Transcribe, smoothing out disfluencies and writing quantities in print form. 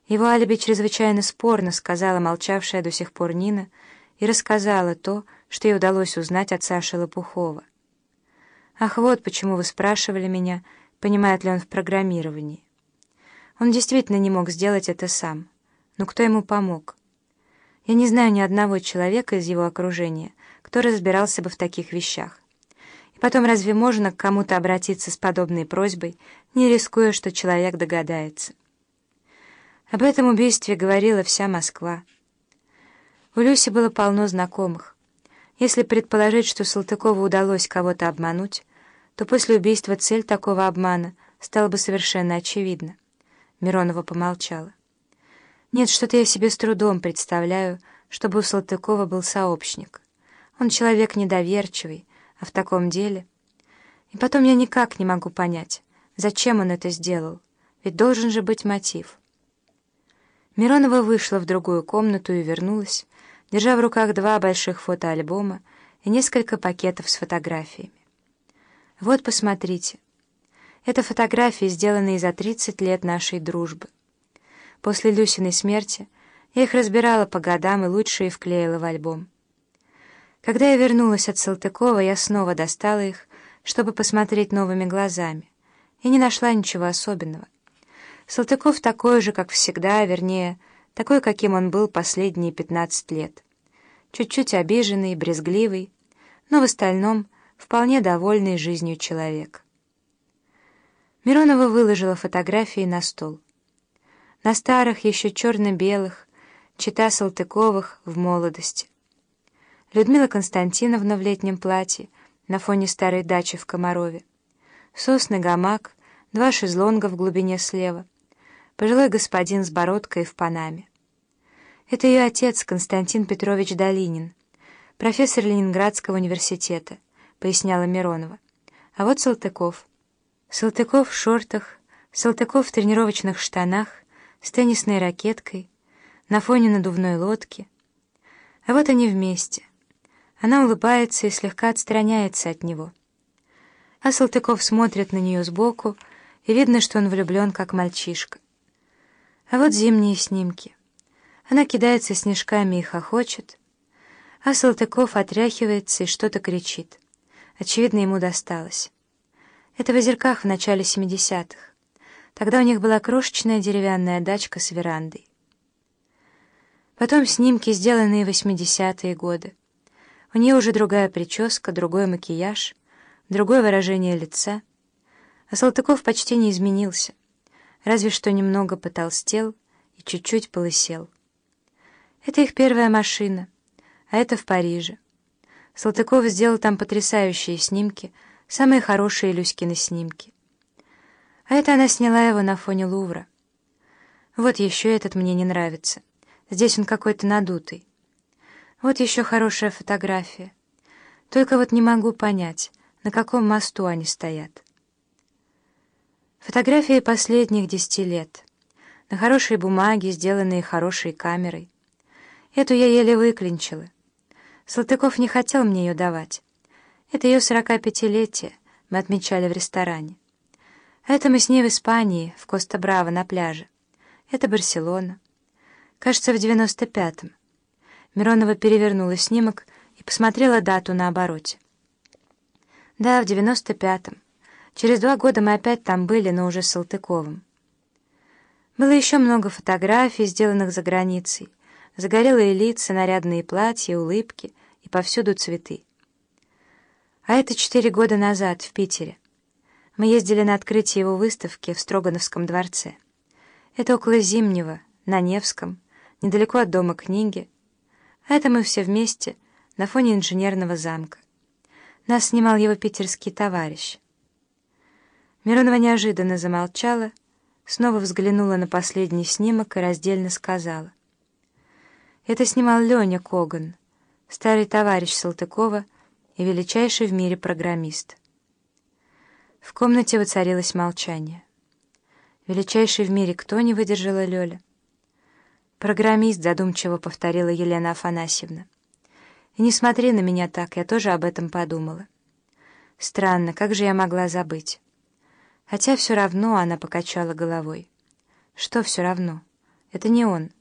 Его алиби чрезвычайно спорно, сказала молчавшая до сих пор Нина, и рассказала то, что ей удалось узнать от Саши Лопухова. «Ах, вот почему вы спрашивали меня, понимает ли он в программировании. Он действительно не мог сделать это сам. Но кто ему помог? Я не знаю ни одного человека из его окружения, кто разбирался бы в таких вещах. И потом, разве можно к кому-то обратиться с подобной просьбой, не рискуя, что человек догадается?» Об этом убийстве говорила вся Москва. У Люси было полно знакомых. Если предположить, что Салтыкову удалось кого-то обмануть, то после убийства цель такого обмана стала бы совершенно очевидна. Миронова помолчала. «Нет, что-то я себе с трудом представляю, чтобы у Салтыкова был сообщник. Он человек недоверчивый, а в таком деле... И потом я никак не могу понять, зачем он это сделал, ведь должен же быть мотив». Миронова вышла в другую комнату и вернулась, держа в руках 2 больших фотоальбома и несколько пакетов с фотографиями. «Вот, посмотрите. Это фотографии, сделанные за 30 лет нашей дружбы. После Люсиной смерти я их разбирала по годам и лучшие вклеила в альбом. Когда я вернулась от Салтыкова, я снова достала их, чтобы посмотреть новыми глазами, и не нашла ничего особенного. Салтыков такой же, как всегда, вернее, такой, каким он был последние 15 лет. Чуть-чуть обиженный, брезгливый, но в остальном вполне довольный жизнью человек». Миронова выложила фотографии на стол. На старых, еще черно-белых, чета Салтыковых в молодости. Людмила Константиновна в летнем платье на фоне старой дачи в Комарове. Сосны, гамак, 2 шезлонга в глубине слева. Пожилой господин с бородкой в панаме. Это ее отец, Константин Петрович Долинин, профессор Ленинградского университета, поясняла Миронова. А вот Салтыков. Салтыков в шортах, Салтыков в тренировочных штанах, с теннисной ракеткой, на фоне надувной лодки. А вот они вместе. Она улыбается и слегка отстраняется от него. А Салтыков смотрит на нее сбоку, и видно, что он влюблен, как мальчишка. А вот зимние снимки. Она кидается снежками и хохочет, а Салтыков отряхивается и что-то кричит. Очевидно, ему досталось. Это в Озерках в начале 70-х. Тогда у них была крошечная деревянная дачка с верандой. Потом снимки, сделанные в 80-е годы. У нее уже другая прическа, другой макияж, другое выражение лица. А Салтыков почти не изменился, разве что немного потолстел и чуть-чуть полысел. Это их первая машина, а это в Париже. Салтыков сделал там потрясающие снимки, самые хорошие Люськины снимки. А это она сняла его на фоне Лувра. Вот еще этот мне не нравится. Здесь он какой-то надутый. Вот еще хорошая фотография. Только вот не могу понять, на каком мосту они стоят. Фотографии последних 10 лет. На хорошей бумаге, сделанные хорошей камерой. Эту я еле выклинчила. Салтыков не хотел мне ее давать. Это ее 45-летие мы отмечали в ресторане. А это мы с ней в Испании, в Коста-Браво на пляже. Это Барселона. Кажется, в 95-м. Миронова перевернула снимок и посмотрела дату на обороте. Да, в 95-м. Через 2 года мы опять там были, но уже с Салтыковым. Было еще много фотографий, сделанных за границей. Загорелые лица, нарядные платья, улыбки и повсюду цветы. А это 4 года назад, в Питере. Мы ездили на открытие его выставки в Строгановском дворце. Это около Зимнего, на Невском, недалеко от Дома книги. А это мы все вместе на фоне инженерного замка. Нас снимал его питерский товарищ. Миронова неожиданно замолчала, снова взглянула на последний снимок и раздельно сказала. Это снимал Леня Коган, старый товарищ Салтыкова и величайший в мире программист. В комнате воцарилось молчание. «Величайший в мире кто?» — не выдержала Лёля. «Программист», — задумчиво повторила Елена Афанасьевна. «И не смотри на меня так, я тоже об этом подумала. Странно, как же я могла забыть? Хотя все равно», — она покачала головой. «Что все равно? Это не он.